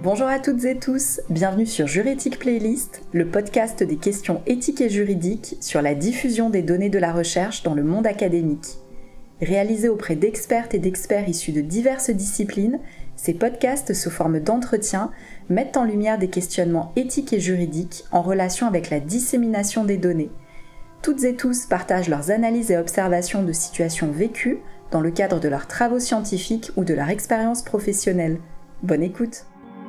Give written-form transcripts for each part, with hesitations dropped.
Bonjour à toutes et tous, bienvenue sur Juréthique Playlist, le podcast des questions éthiques et juridiques sur la diffusion des données de la recherche dans le monde académique. Réalisé auprès d'expertes et d'experts issus de diverses disciplines, ces podcasts sous forme d'entretiens mettent en lumière des questionnements éthiques et juridiques en relation avec la dissémination des données. Toutes et tous partagent leurs analyses et observations de situations vécues dans le cadre de leurs travaux scientifiques ou de leur expérience professionnelle. Bonne écoute!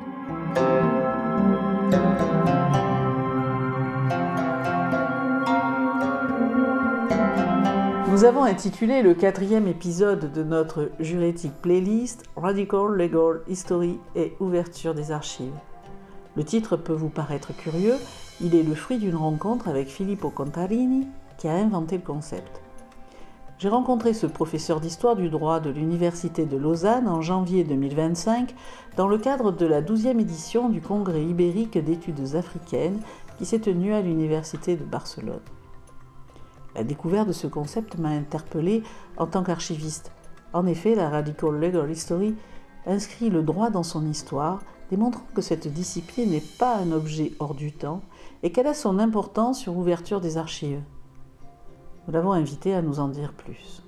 Nous avons intitulé le 4e épisode de notre Juréthique Playlist « Radical Legal History et ouverture des archives ». Le titre peut vous paraître curieux, il est le fruit d'une rencontre avec Filippo Contarini qui a inventé le concept. J'ai rencontré ce professeur d'histoire du droit de l'Université de Lausanne en janvier 2025 dans le cadre de la 12e édition du Congrès ibérique d'études africaines qui s'est tenu à l'Université de Barcelone. La découverte de ce concept m'a interpellé en tant qu'archiviste. En effet, la Radical Legal History inscrit le droit dans son histoire, démontrant que cette discipline n'est pas un objet hors du temps et qu'elle a son importance sur l'ouverture des archives. Nous l'avons invité à nous en dire plus.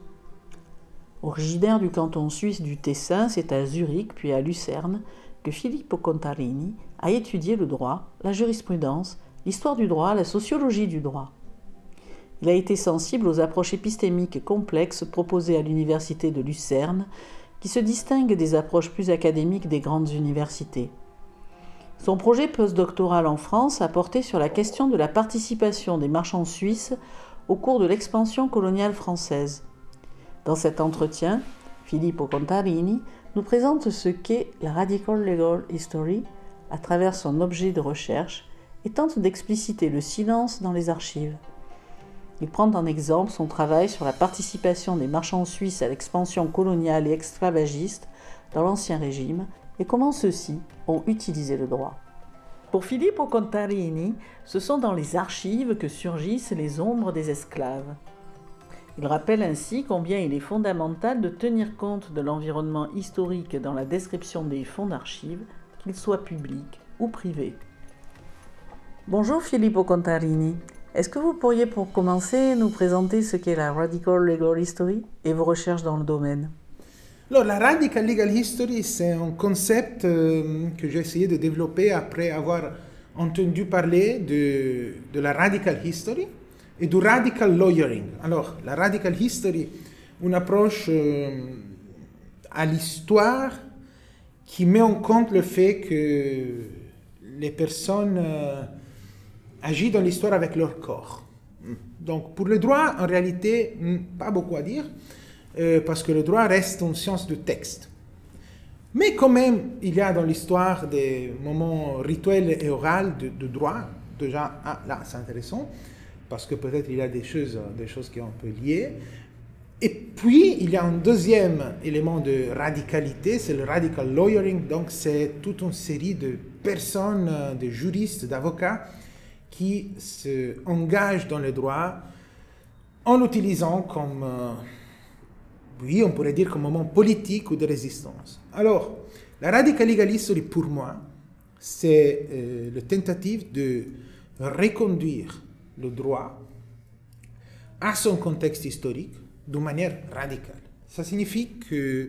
Originaire du canton suisse du Tessin, c'est à Zurich puis à Lucerne que Filippo Contarini a étudié le droit, la jurisprudence, l'histoire du droit, la sociologie du droit. Il a été sensible aux approches épistémiques complexes proposées à l'université de Lucerne, qui se distinguent des approches plus académiques des grandes universités. Son projet postdoctoral en France a porté sur la question de la participation des marchands suisses au cours de l'expansion coloniale française. Dans cet entretien, Filippo Contarini nous présente ce qu'est la Radical Legal History à travers son objet de recherche et tente d'expliciter le silence dans les archives. Il prend en exemple son travail sur la participation des marchands suisses à l'expansion coloniale et esclavagiste dans l'Ancien Régime et comment ceux-ci ont utilisé le droit. Pour Filippo Contarini, ce sont dans les archives que surgissent les ombres des esclaves. Il rappelle ainsi combien il est fondamental de tenir compte de l'environnement historique dans la description des fonds d'archives, qu'ils soient publics ou privés. Bonjour Filippo Contarini. Est-ce que vous pourriez pour commencer nous présenter ce qu'est la Radical Legal History et vos recherches dans le domaine? Alors, la Radical Legal History, c'est un concept que j'ai essayé de développer après avoir entendu parler de la Radical History et du Radical Lawyering. Alors, la Radical History, une approche à l'histoire qui met en compte le fait que les personnes agissent dans l'histoire avec leur corps. Donc, pour le droit, en réalité, pas beaucoup à dire. Parce que le droit reste une science de texte. Mais quand même, il y a dans l'histoire des moments rituels et oraux de droit. Déjà, là, c'est intéressant, parce que peut-être il y a des choses qui sont un peu liées. Et puis, il y a un deuxième élément de radicalité, c'est le radical lawyering. Donc, c'est toute une série de personnes, de juristes, d'avocats, qui se engagent dans le droit en l'utilisant comme... oui, on pourrait dire comme moment politique ou de résistance. Alors, la Radical Legal History, pour moi, c'est la tentative de reconduire le droit à son contexte historique d'une manière radicale. Ça signifie que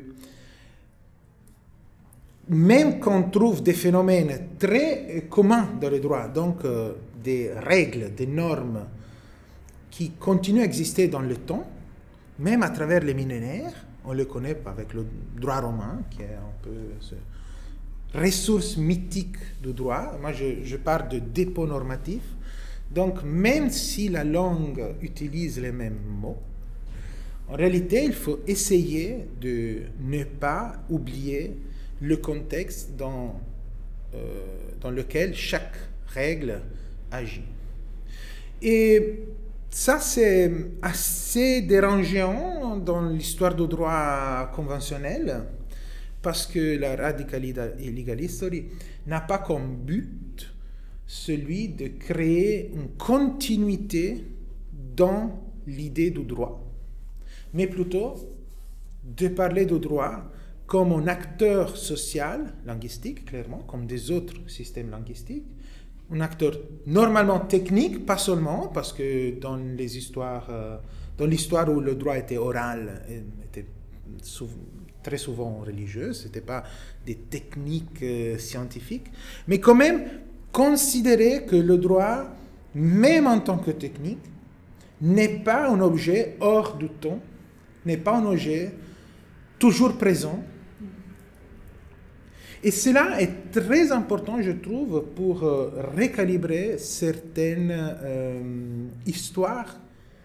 même quand on trouve des phénomènes très communs dans le droit, donc des règles, des normes qui continuent à exister dans le temps, même à travers les millénaires, on le connaît avec le droit romain, qui est un peu cette ressource mythique du droit. Moi, je parle de dépôt normatif. Donc, même si la langue utilise les mêmes mots, en réalité, il faut essayer de ne pas oublier le contexte dans lequel chaque règle agit. Et ça, c'est assez dérangeant dans l'histoire du droit conventionnel parce que la Radical Legal History n'a pas comme but celui de créer une continuité dans l'idée du droit, mais plutôt de parler du droit comme un acteur social, linguistique, clairement, comme des autres systèmes linguistiques, un acteur normalement technique, pas seulement, parce que dans l'histoire où le droit était oral, était très souvent religieux, ce n'était pas des techniques scientifiques, mais quand même considérer que le droit, même en tant que technique, n'est pas un objet hors du temps, n'est pas un objet toujours présent. Et cela est très important, je trouve, pour recalibrer certaines histoires,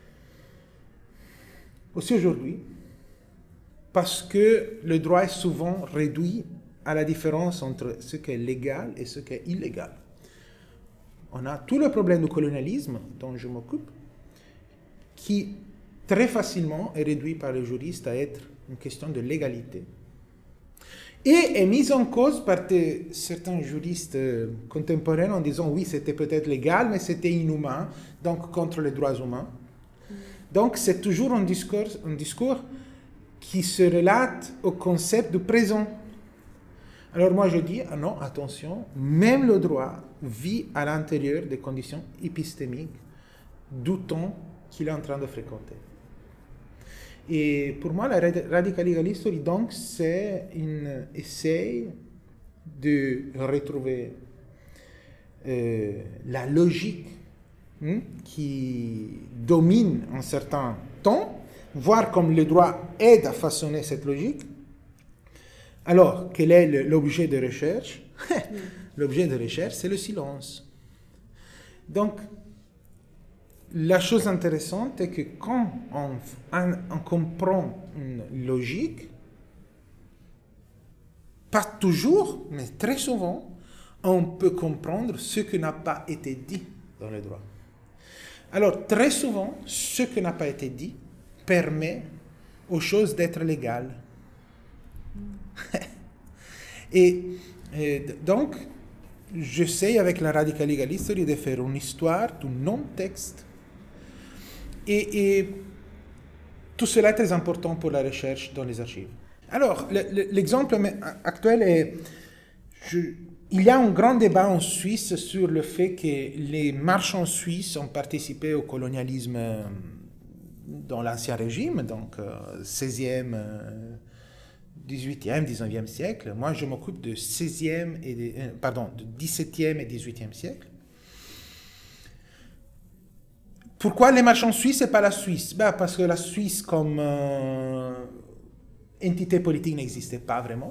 aussi aujourd'hui, parce que le droit est souvent réduit à la différence entre ce qui est légal et ce qui est illégal. On a tout le problème du colonialisme dont je m'occupe, qui très facilement est réduit par les juristes à être une question de légalité, et est mise en cause par certains juristes contemporains en disant oui, c'était peut-être légal, mais c'était inhumain, donc contre les droits humains. Donc c'est toujours un discours qui se relate au concept du présent. Alors moi je dis, ah non, attention, même le droit vit à l'intérieur des conditions épistémiques du temps qu'il est en train de fréquenter. Et pour moi, la Radical Legal History, donc, c'est un essai de retrouver la logique qui domine un certain temps, voir comme le droit aide à façonner cette logique. Alors, quel est l'objet de recherche? L'objet de recherche, c'est le silence. Donc, la chose intéressante est que quand on comprend une logique, pas toujours, mais très souvent, on peut comprendre ce qui n'a pas été dit dans le droit. Alors, très souvent, ce qui n'a pas été dit permet aux choses d'être légales. et donc, j'essaie avec la Radical Legal History de faire une histoire du non-texte. Et tout cela est très important pour la recherche dans les archives. Alors, l'exemple actuel est... il y a un grand débat en Suisse sur le fait que les marchands suisses ont participé au colonialisme dans l'Ancien Régime, donc 16e, 18e, 19e siècle. Moi, je m'occupe de 17e et 18e siècle. Pourquoi les marchands suisses et pas la Suisse? Parce que la Suisse comme entité politique n'existait pas vraiment.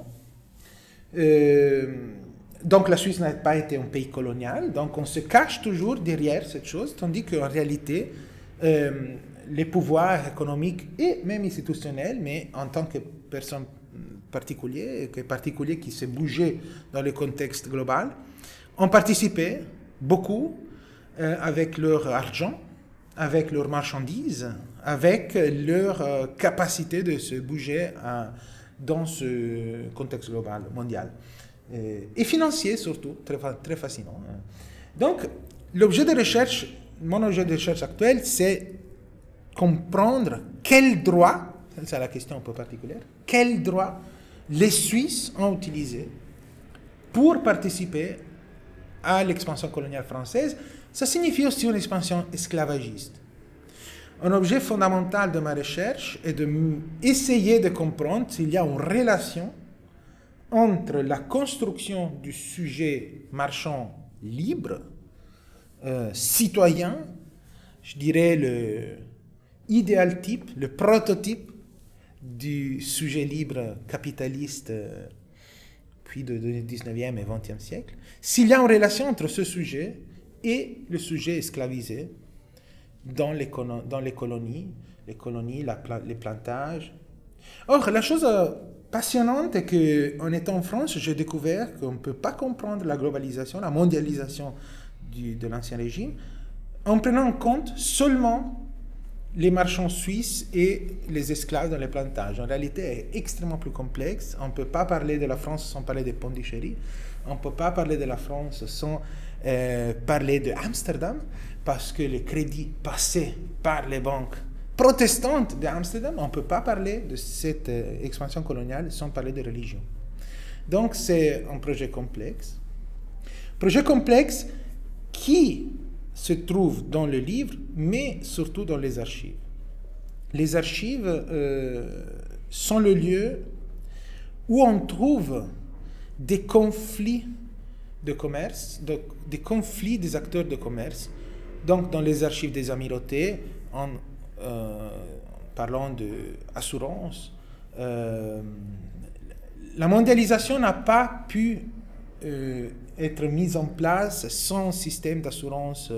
Donc la Suisse n'a pas été un pays colonial. Donc on se cache toujours derrière cette chose, tandis qu'en réalité, les pouvoirs économiques et même institutionnels, mais en tant que personne particulier qui s'est bougé dans le contexte global, ont participé beaucoup avec leur argent, avec leurs marchandises, avec leur capacité de se bouger dans ce contexte global, mondial. Et financier surtout, très, très fascinant. Donc, mon objet de recherche actuel, c'est comprendre quel droit, c'est la question un peu particulière, quel droit les Suisses ont utilisé pour participer à l'expansion coloniale française. Ça signifie aussi une expansion esclavagiste. Un objet fondamental de ma recherche est d'essayer de comprendre s'il y a une relation entre la construction du sujet marchand libre, citoyen, je dirais l'idéal type, le prototype du sujet libre capitaliste puis du 19e et 20e siècle, s'il y a une relation entre ce sujet et le sujet esclavisé dans les colonies, les plantages. Or, la chose passionnante est qu'en étant en France, j'ai découvert qu'on ne peut pas comprendre la globalisation, la mondialisation de l'Ancien Régime en prenant en compte seulement les marchands suisses et les esclaves dans les plantages. En réalité, elle est extrêmement plus complexe. On ne peut pas parler de la France sans parler de Pondichéry. On ne peut pas parler de la France sans parler de Amsterdam, parce que les crédits passés par les banques protestante d'Amsterdam, on ne peut pas parler de cette expansion coloniale sans parler de religion. Donc c'est un projet complexe. Projet complexe qui se trouve dans le livre, mais surtout dans les archives. Les archives sont le lieu où on trouve des conflits de commerce, des conflits des acteurs de commerce. Donc dans les archives des amirautés, en parlant d'assurance, la mondialisation n'a pas pu être mise en place sans système d'assurance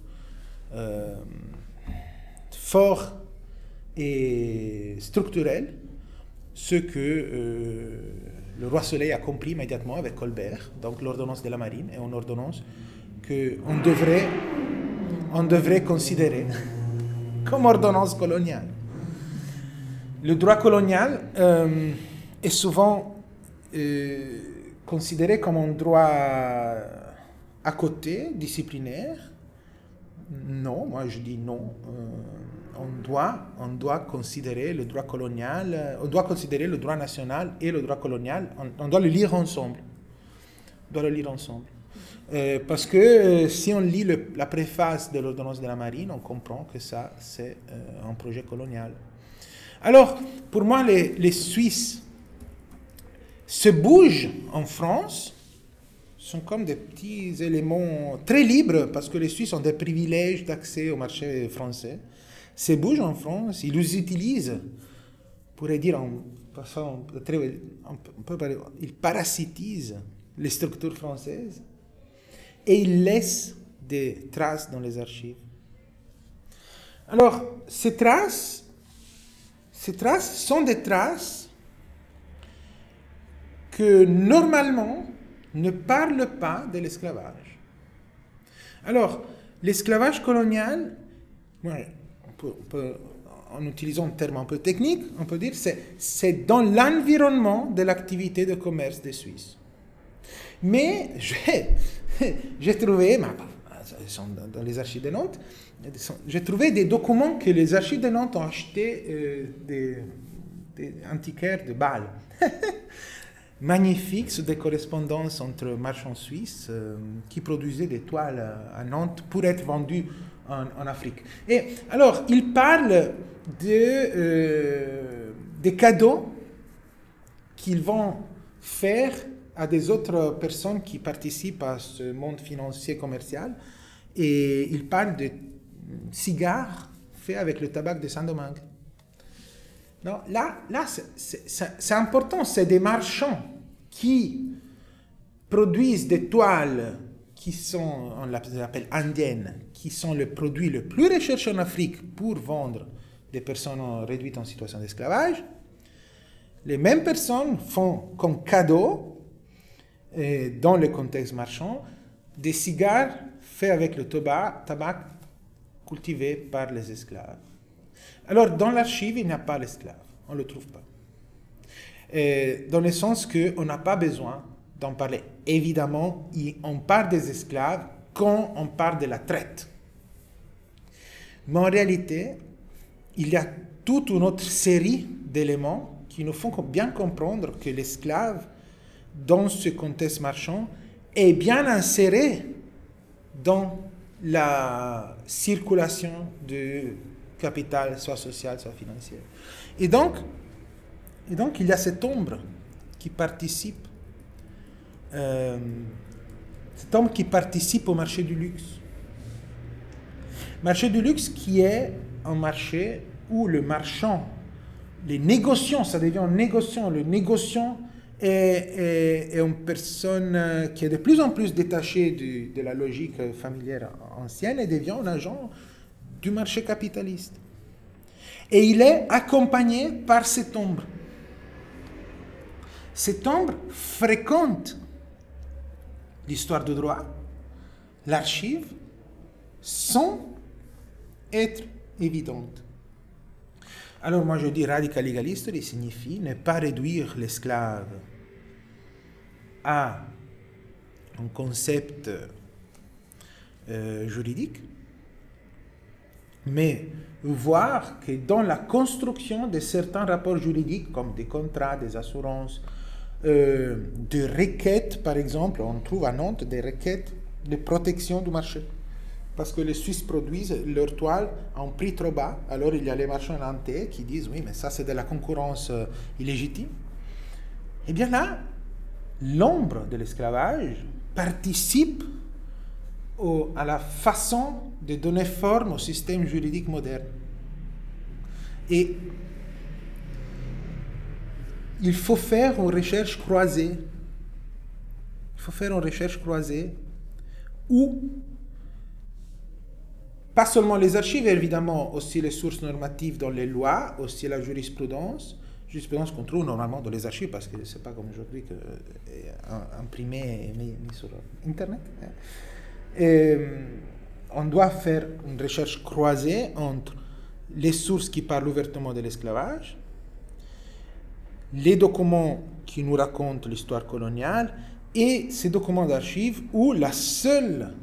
fort et structurel, ce que le roi Soleil a compris immédiatement avec Colbert, donc l'ordonnance de la marine, et une ordonnance qu'on devrait considérer comme ordonnance coloniale. Le droit colonial est souvent considéré comme un droit à côté, disciplinaire. Non, moi je dis non. On doit considérer le droit colonial, on doit considérer le droit national et le droit colonial, on doit le lire ensemble. Parce que si on lit la préface de l'ordonnance de la marine, on comprend que ça, c'est un projet colonial. Alors, pour moi, les Suisses se bougent en France, sont comme des petits éléments très libres, parce que les Suisses ont des privilèges d'accès au marché français, se bougent en France, ils les utilisent, on pourrait dire en façon très... ils parasitisent les structures françaises, et ils laissent des traces dans les archives. Alors, ces traces sont des traces que normalement ne parlent pas de l'esclavage. Alors, l'esclavage colonial, en utilisant un terme un peu technique, on peut dire c'est dans l'environnement de l'activité de commerce des Suisses. Mais j'ai trouvé, dans les archives de Nantes, j'ai trouvé des documents que les archives de Nantes ont achetés des antiquaires de Bâle. Magnifiques, des correspondances entre marchands suisses qui produisaient des toiles à Nantes pour être vendues en Afrique. Et alors, ils parlent des cadeaux qu'ils vont faire à des autres personnes qui participent à ce monde financier commercial. Et ils parlent de cigares faits avec le tabac de Saint-Domingue. Non, là c'est important, c'est des marchands qui produisent des toiles qui sont, on les appelle indiennes, qui sont le produit le plus recherché en Afrique pour vendre des personnes réduites en situation d'esclavage. Les mêmes personnes font comme cadeau, dans le contexte marchand, des cigares faits avec le tabac cultivé par les esclaves. Alors, dans l'archive, il n'y a pas l'esclave. On ne le trouve pas. Dans le sens qu'on n'a pas besoin d'en parler. Évidemment, on parle des esclaves quand on parle de la traite. Mais en réalité, il y a toute une autre série d'éléments qui nous font bien comprendre que l'esclave, dans ce contexte marchand, est bien inséré dans la circulation de capital, soit social, soit financier. Et donc, il y a cette ombre qui participe, au marché du luxe. Marché du luxe qui est un marché où le marchand, les négociants, ça devient un négociant. Le négociant est une personne qui est de plus en plus détachée de la logique familière ancienne et devient un agent du marché capitaliste. Et il est accompagné par cette ombre. Cette ombre fréquente l'histoire du droit, l'archive, sans être évidente. Alors moi je dis radical legal history signifie ne pas réduire l'esclave à un concept juridique, mais voir que dans la construction de certains rapports juridiques, comme des contrats, des assurances, de requêtes, par exemple, on trouve à Nantes des requêtes de protection du marché. Parce que les Suisses produisent leur toile à un prix trop bas. Alors il y a les marchands nantais qui disent oui, mais ça c'est de la concurrence illégitime. Eh bien là, l'ombre de l'esclavage participe à la façon de donner forme au système juridique moderne. Et il faut faire une recherche croisée. Il faut faire une recherche croisée où pas seulement les archives, évidemment, aussi les sources normatives dans les lois, aussi la jurisprudence qu'on trouve normalement dans les archives, parce que c'est pas comme aujourd'hui que imprimé et mis sur Internet. Et on doit faire une recherche croisée entre les sources qui parlent ouvertement de l'esclavage, les documents qui nous racontent l'histoire coloniale et ces documents d'archives où le seul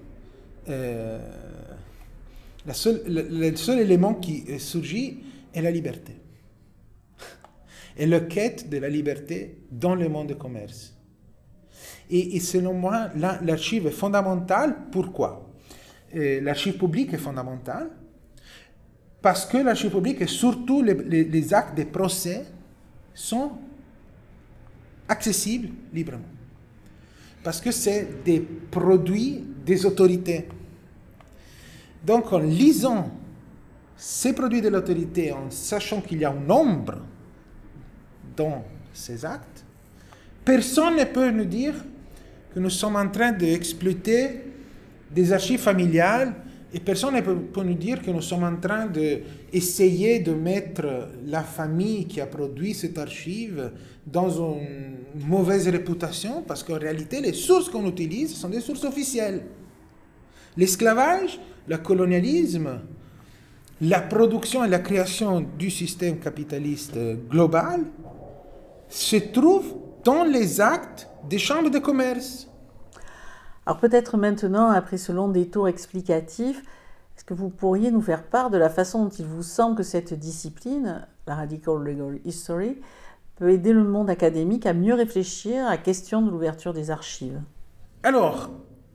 élément qui surgit est la liberté. Et la quête de la liberté dans le monde du commerce. Et selon moi, l'archive est fondamentale. Pourquoi ? L'archive publique est fondamentale parce que l'archive publique et surtout les actes des procès sont accessibles librement. Parce que c'est des produits des autorités. Donc, en lisant ces produits de l'autorité, en sachant qu'il y a une ombre dans ces actes, personne ne peut nous dire que nous sommes en train d'exploiter des archives familiales et personne ne peut nous dire que nous sommes en train d'essayer de mettre la famille qui a produit cette archive dans une mauvaise réputation, parce qu'en réalité, les sources qu'on utilise sont des sources officielles. L'esclavage, le colonialisme, la production et la création du système capitaliste global se trouvent dans les actes des chambres de commerce. Alors peut-être maintenant, après ce long détour explicatif, est-ce que vous pourriez nous faire part de la façon dont il vous semble que cette discipline, la Radical Legal History, peut aider le monde académique à mieux réfléchir à la question de l'ouverture des archives ? Alors,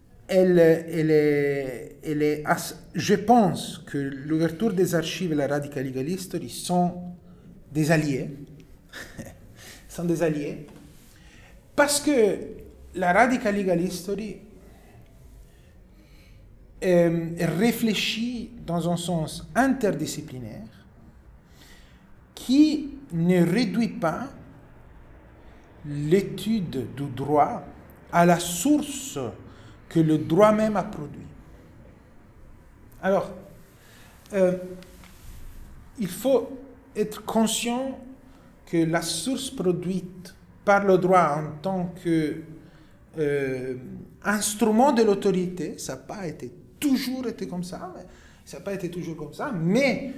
je pense que l'ouverture des archives et la Radical Legal History sont des alliés. sont des alliés. Parce que la Radical Legal History réfléchit dans un sens interdisciplinaire qui ne réduit pas l'étude du droit à la source que le droit même a produit. Alors, il faut être conscient que la source produite par le droit en tant qu'instrument de l'autorité, ça n'a pas toujours été comme ça, mais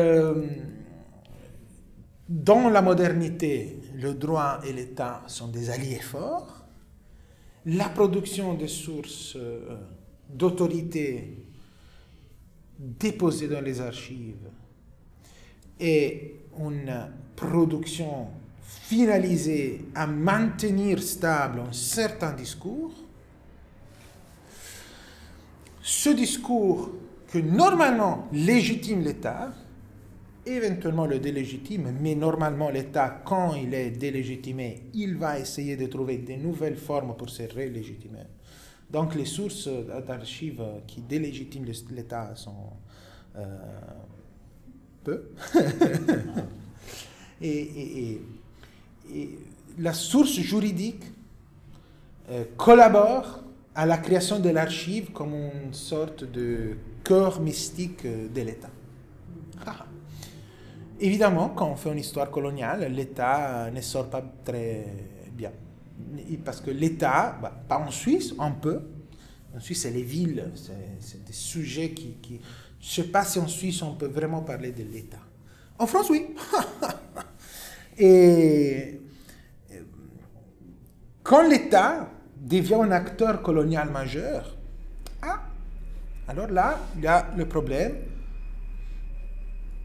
dans la modernité, le droit et l'État sont des alliés forts. La production de sources d'autorité déposées dans les archives est une production finalisée à maintenir stable un certain discours. Ce discours que normalement légitime l'État, éventuellement le délégitime, mais normalement l'État, quand il est délégitimé, il va essayer de trouver de nouvelles formes pour se relégitimer. Donc les sources d'archives qui délégitiment l'État sont peu. et la source juridique collabore à la création de l'archive comme une sorte de cœur mystique de l'État. Évidemment, quand on fait une histoire coloniale, l'État ne sort pas très bien. Parce que l'État, pas en Suisse, un peu. En Suisse, c'est les villes, c'est des sujets qui... Je ne sais pas si en Suisse, on peut vraiment parler de l'État. En France, oui. Et quand l'État devient un acteur colonial majeur, alors là, il y a le problème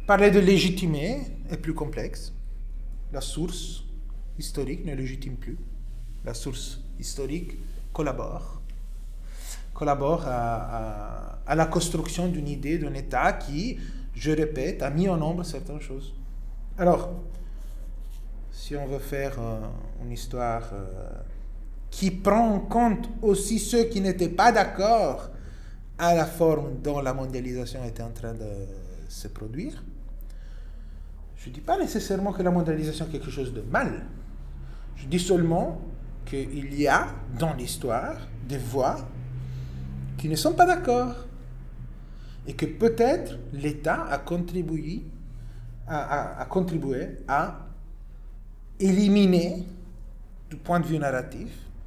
Parler de légitimer est plus complexe. La source historique ne légitime plus. La source historique collabore à la construction d'une idée, d'un État qui, je répète, a mis en ombre certaines choses. Alors, si on veut faire une histoire qui prend en compte aussi ceux qui n'étaient pas d'accord à la forme dont la mondialisation était en train de se produire, je ne dis pas nécessairement que la mondialisation est quelque chose de mal. Je dis seulement qu'il y a dans l'histoire des voix qui ne sont pas d'accord et que peut-être l'État a contribué à éliminer du point de vue narratif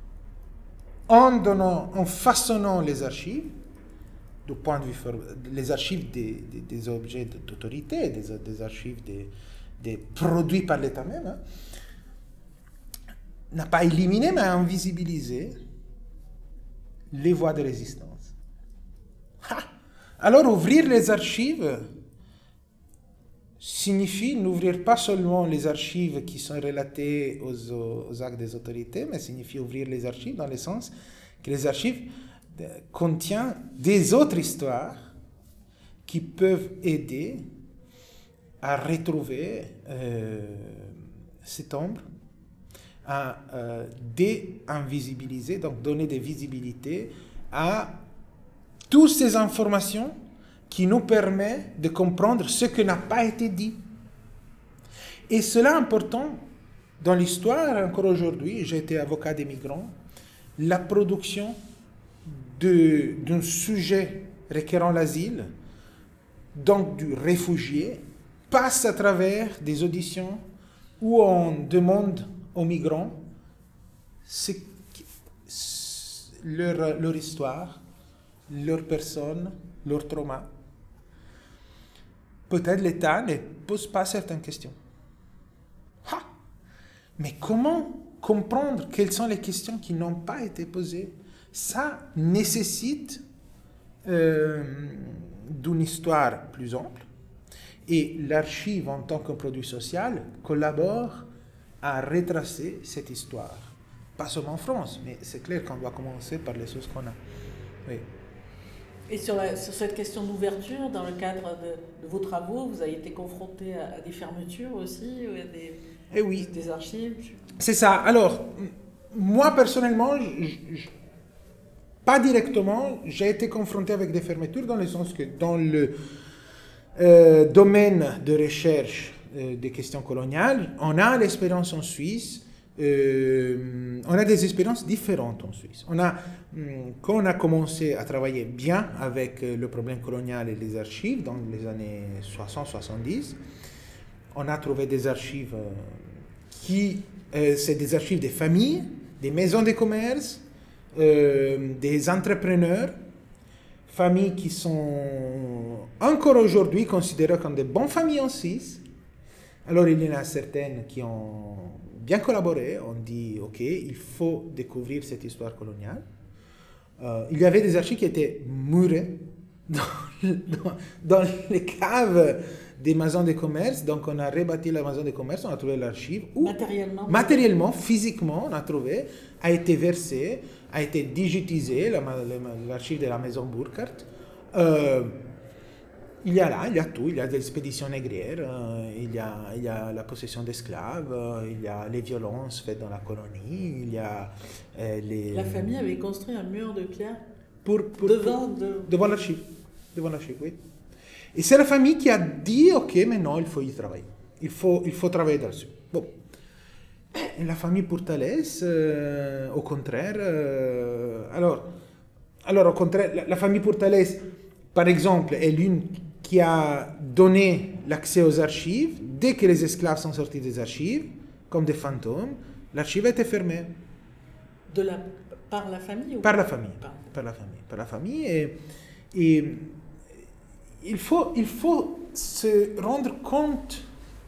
en façonnant les archives du point de vue les archives des objets d'autorité, des archives des produits par l'État même, hein, n'a pas éliminé mais a invisibilisé les voies de résistance. Alors ouvrir les archives signifie n'ouvrir pas seulement les archives qui sont relatées aux actes des autorités, mais signifie ouvrir les archives dans le sens que les archives contiennent des autres histoires qui peuvent aider à retrouver cette ombre, à déinvisibiliser, donc donner des visibilités à toutes ces informations qui nous permettent de comprendre ce qui n'a pas été dit. Et cela est important dans l'histoire, encore aujourd'hui, j'ai été avocat des migrants, la production d'un sujet requérant l'asile, donc du réfugié, passe à travers des auditions où on demande aux migrants leur histoire, leur personne, leur trauma. Peut-être l'État ne pose pas certaines questions. Mais comment comprendre quelles sont les questions qui n'ont pas été posées? Ça nécessite d'une histoire plus ample. Et l'archive, en tant que produit social, collabore à retracer cette histoire. Pas seulement en France, mais c'est clair qu'on doit commencer par les choses qu'on a. Oui. Et sur cette question d'ouverture, dans le cadre de vos travaux, vous avez été confronté à des fermetures aussi, des archives? C'est ça. Alors, moi personnellement, pas directement, j'ai été confronté avec des fermetures dans le sens que dans le domaine de recherche des questions coloniales, on a l'expérience en Suisse. On a des expériences différentes en Suisse. Quand on a commencé à travailler bien avec le problème colonial et les archives dans les années 60-70, on a trouvé des archives c'est des archives des familles, des maisons de commerce, des entrepreneurs, familles qui sont encore aujourd'hui considérées comme des bonnes familles en Suisse. Alors il y en a certaines qui ont bien collaboré, on dit ok, il faut découvrir cette histoire coloniale. Il y avait des archives qui étaient murées dans les caves des maisons de commerce, donc on a rebâti la maison de commerce, on a trouvé l'archive. Matériellement, physiquement, on a trouvé, a été versé, a été digitalisé, l'archive de la maison Burkhardt. Il y a tout, il y a des expéditions négrières, il y a la possession d'esclaves, il y a les violences faites dans la colonie, il y a La famille avait construit un mur de pierre devant l'archive. Devant l'archive, oui. Et c'est la famille qui a dit, ok, maintenant il faut y travailler. Il faut travailler là-dessus. Bon. Et la famille Pourtalès, au contraire, alors au contraire, la famille Pourtalès, par exemple, est l'une qui a donné l'accès aux archives. Dès que les esclaves sont sortis des archives, comme des fantômes, l'archive a été fermée. Par la famille ou Par la famille. Par la famille. Et il faut se rendre compte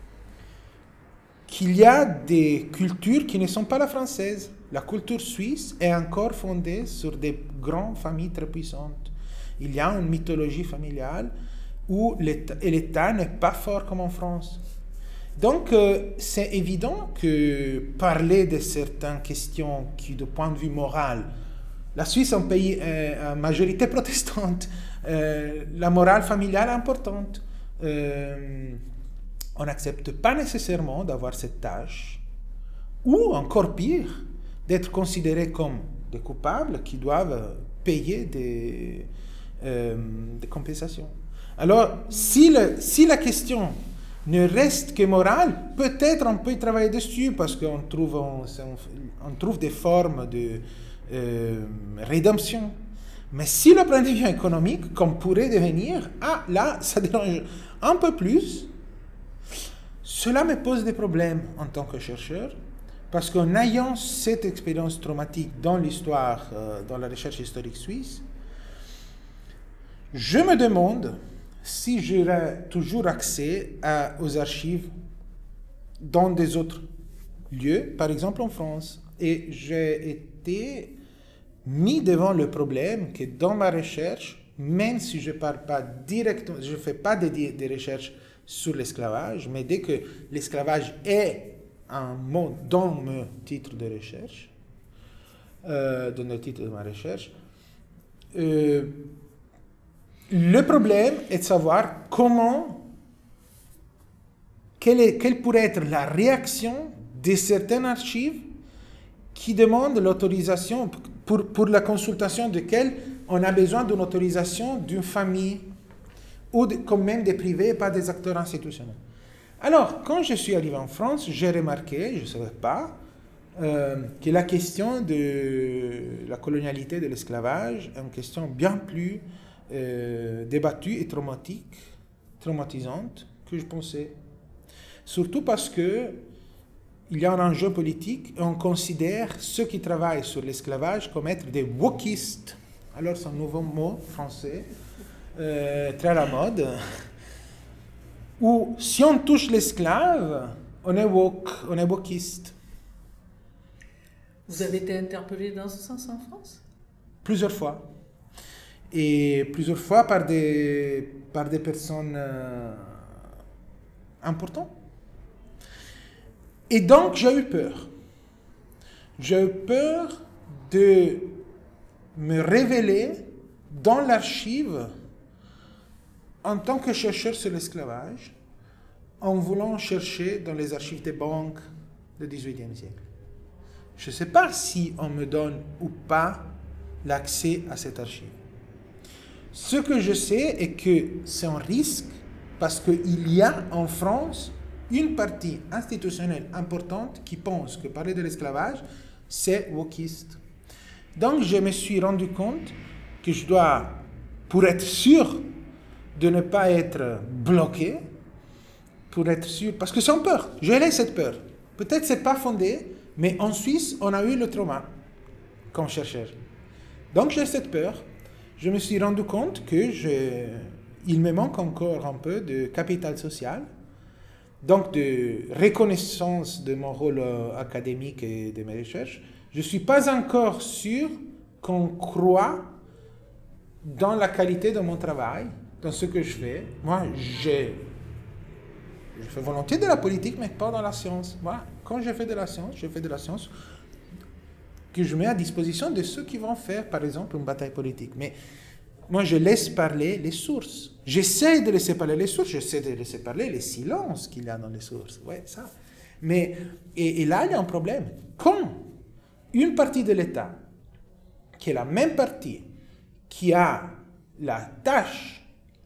qu'il y a des cultures qui ne sont pas la française. La culture suisse est encore fondée sur des grandes familles très puissantes. Il y a une mythologie familiale où l'État n'est pas fort comme en France. Donc, c'est évident que parler de certaines questions qui, de point de vue moral, la Suisse est un pays à majorité protestante, la morale familiale est importante. On n'accepte pas nécessairement d'avoir cette tâche, ou encore pire, d'être considérés comme des coupables qui doivent payer des compensations. Alors, si la question ne reste que morale, peut-être on peut y travailler dessus parce qu'on trouve des formes de rédemption. Mais si le point de vue économique, comme pourrait devenir, là, ça dérange un peu plus. Cela me pose des problèmes en tant que chercheur, parce qu'en ayant cette expérience traumatique dans l'histoire, dans la recherche historique suisse, je me demande si j'aurai toujours accès aux archives dans des autres lieux, par exemple en France. Et j'ai été mis devant le problème que dans ma recherche, même si je parle pas directement, je ne fais pas des recherches sur l'esclavage, mais dès que l'esclavage est un mot dans mon titre de recherche, dans le titre de ma recherche, le problème est de savoir quelle pourrait être la réaction de certaines archives qui demandent l'autorisation, pour la consultation desquelles on a besoin d'une autorisation d'une famille ou comme même des privés et pas des acteurs institutionnels. Alors, quand je suis arrivé en France, j'ai remarqué, je ne savais pas, que la question de la colonialité de l'esclavage est une question bien plus débattue et traumatisante que je pensais. Surtout parce que il y a un enjeu politique et on considère ceux qui travaillent sur l'esclavage comme être des wokistes. Alors c'est un nouveau mot français, très à la mode, où si on touche l'esclave, on est woke, on est wokiste. Vous avez été interpellé dans ce sens en France ? Plusieurs fois. Et plusieurs fois par des personnes importantes. Et donc, j'ai eu peur. J'ai eu peur de me révéler dans l'archive en tant que chercheur sur l'esclavage, en voulant chercher dans les archives des banques du XVIIIe siècle. Je ne sais pas si on me donne ou pas l'accès à cette archive. Ce que je sais est que c'est un risque parce qu'il y a en France une partie institutionnelle importante qui pense que parler de l'esclavage, c'est wokiste. Donc, je me suis rendu compte que je dois, pour être sûr de ne pas être bloqué, pour être sûr, parce que sans peur, j'ai cette peur. Peut-être c'est pas fondé, mais en Suisse, on a eu le trauma comme chercheur. Donc, j'ai cette peur. Je me suis rendu compte il me manque encore un peu de capital social, donc de reconnaissance de mon rôle académique et de mes recherches. Je ne suis pas encore sûr qu'on croit dans la qualité de mon travail, dans ce que je fais. Moi, je fais volontiers de la politique, mais pas dans la science. Voilà. Quand je fais de la science que je mets à disposition de ceux qui vont faire, par exemple, une bataille politique. Mais moi, je laisse parler les sources. J'essaie de laisser parler les sources, j'essaie de laisser parler les silences qu'il y a dans les sources. Ouais, ça. Mais, et là, il y a un problème. Quand une partie de l'État, qui est la même partie, qui a la tâche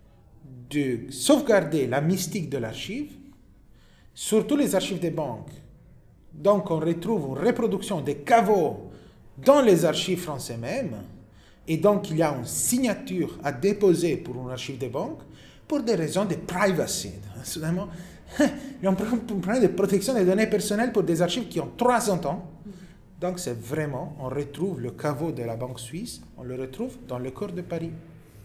de sauvegarder la mystique de l'archive, surtout les archives des banques, donc on retrouve une reproduction des caveaux dans les archives françaises même, et donc il y a une signature à déposer pour une archive des banques pour des raisons de privacy. Soudainement, il y a un problème de protection des données personnelles pour des archives qui ont 300 ans. Donc c'est vraiment, on retrouve le caveau de la Banque suisse, on le retrouve dans le corps de Paris.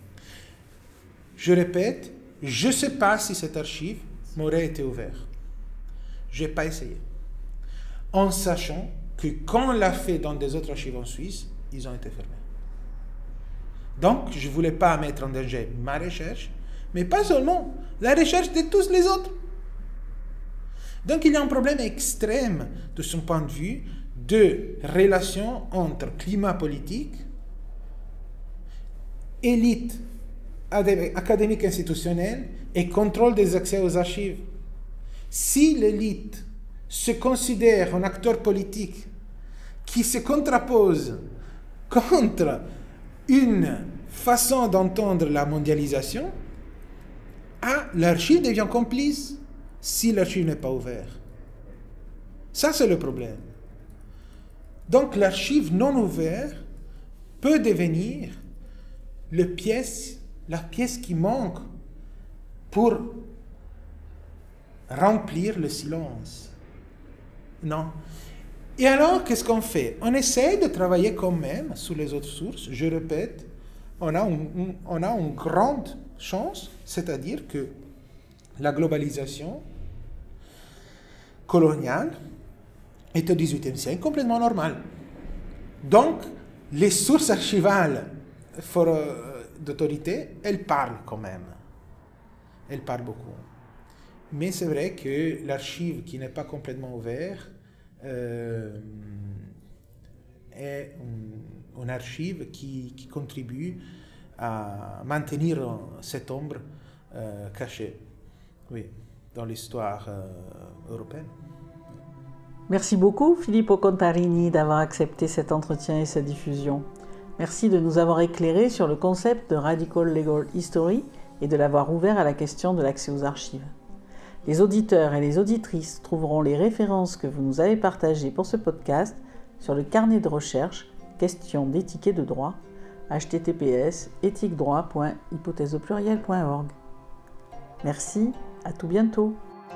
Je répète, je ne sais pas si cette archive m'aurait été ouverte. Je n'ai pas essayé. En sachant que quand on l'a fait dans des autres archives en Suisse, ils ont été fermés. Donc, je ne voulais pas mettre en danger ma recherche, mais pas seulement, la recherche de tous les autres. Donc il y a un problème extrême de son point de vue de relation entre climat politique, élite académique institutionnelle et contrôle des accès aux archives. Si l'élite se considère un acteur politique qui se contrapose contre une façon d'entendre la mondialisation, l'archive devient complice si l'archive n'est pas ouverte. Ça, c'est le problème. Donc, l'archive non ouverte peut devenir la pièce qui manque pour remplir le silence. Non. Et alors, qu'est-ce qu'on fait? On essaie de travailler quand même sur les autres sources. Je répète, on a une grande chance, c'est-à-dire que la globalisation coloniale est au XVIIIe siècle complètement normale. Donc, les sources archivales d'autorité, elles parlent quand même. Elles parlent beaucoup. Mais c'est vrai que l'archive qui n'est pas complètement ouverte est une archive qui contribue à maintenir cette ombre cachée, oui, dans l'histoire européenne. Merci beaucoup Filippo Contarini d'avoir accepté cet entretien et sa diffusion. Merci de nous avoir éclairés sur le concept de Radical Legal History et de l'avoir ouvert à la question de l'accès aux archives. Les auditeurs et les auditrices trouveront les références que vous nous avez partagées pour ce podcast sur le carnet de recherche Questions d'éthique et de droit, https://ethiquedroit.hypothèseaupluriel.org. Merci, à tout bientôt.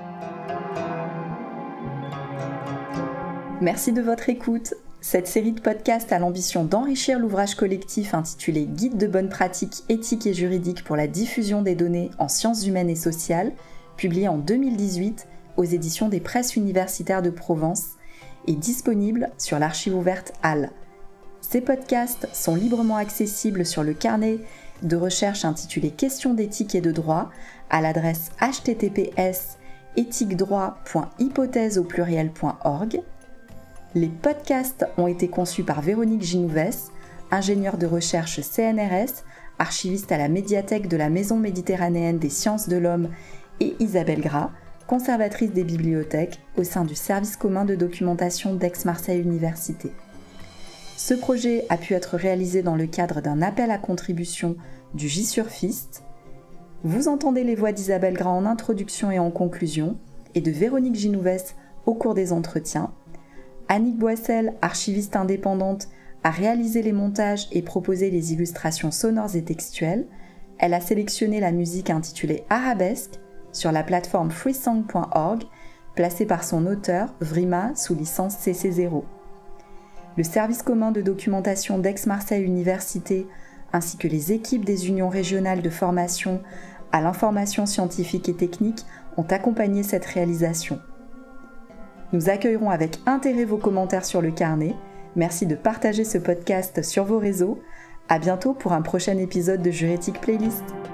Merci de votre écoute. Cette série de podcasts a l'ambition d'enrichir l'ouvrage collectif intitulé Guide de bonnes pratiques éthiques et juridiques pour la diffusion des données en sciences humaines et sociales, publié en 2018 aux éditions des Presses universitaires de Provence et disponible sur l'archive ouverte HAL. Ces podcasts sont librement accessibles sur le carnet de recherche intitulé Questions d'éthique et de droit à l'adresse https://ethiquedroit.hypothèseaupluriel.org. Les podcasts ont été conçus par Véronique Ginouvès, ingénieure de recherche CNRS, archiviste à la médiathèque de la Maison méditerranéenne des sciences de l'homme, et Isabelle Gras, conservatrice des bibliothèques au sein du service commun de documentation d'Aix-Marseille Université. Ce projet a pu être réalisé dans le cadre d'un appel à contribution du J-Surfiste. Vous entendez les voix d'Isabelle Gras en introduction et en conclusion, et de Véronique Ginouvès au cours des entretiens. Annick Boissel, archiviste indépendante, a réalisé les montages et proposé les illustrations sonores et textuelles. Elle a sélectionné la musique intitulée Arabesque sur la plateforme freesong.org, placée par son auteur, Vrima, sous licence CC0. Le service commun de documentation d'Aix-Marseille Université, ainsi que les équipes des unions régionales de formation à l'information scientifique et technique ont accompagné cette réalisation. Nous accueillerons avec intérêt vos commentaires sur le carnet. Merci de partager ce podcast sur vos réseaux. À bientôt pour un prochain épisode de Jurétique Playlist.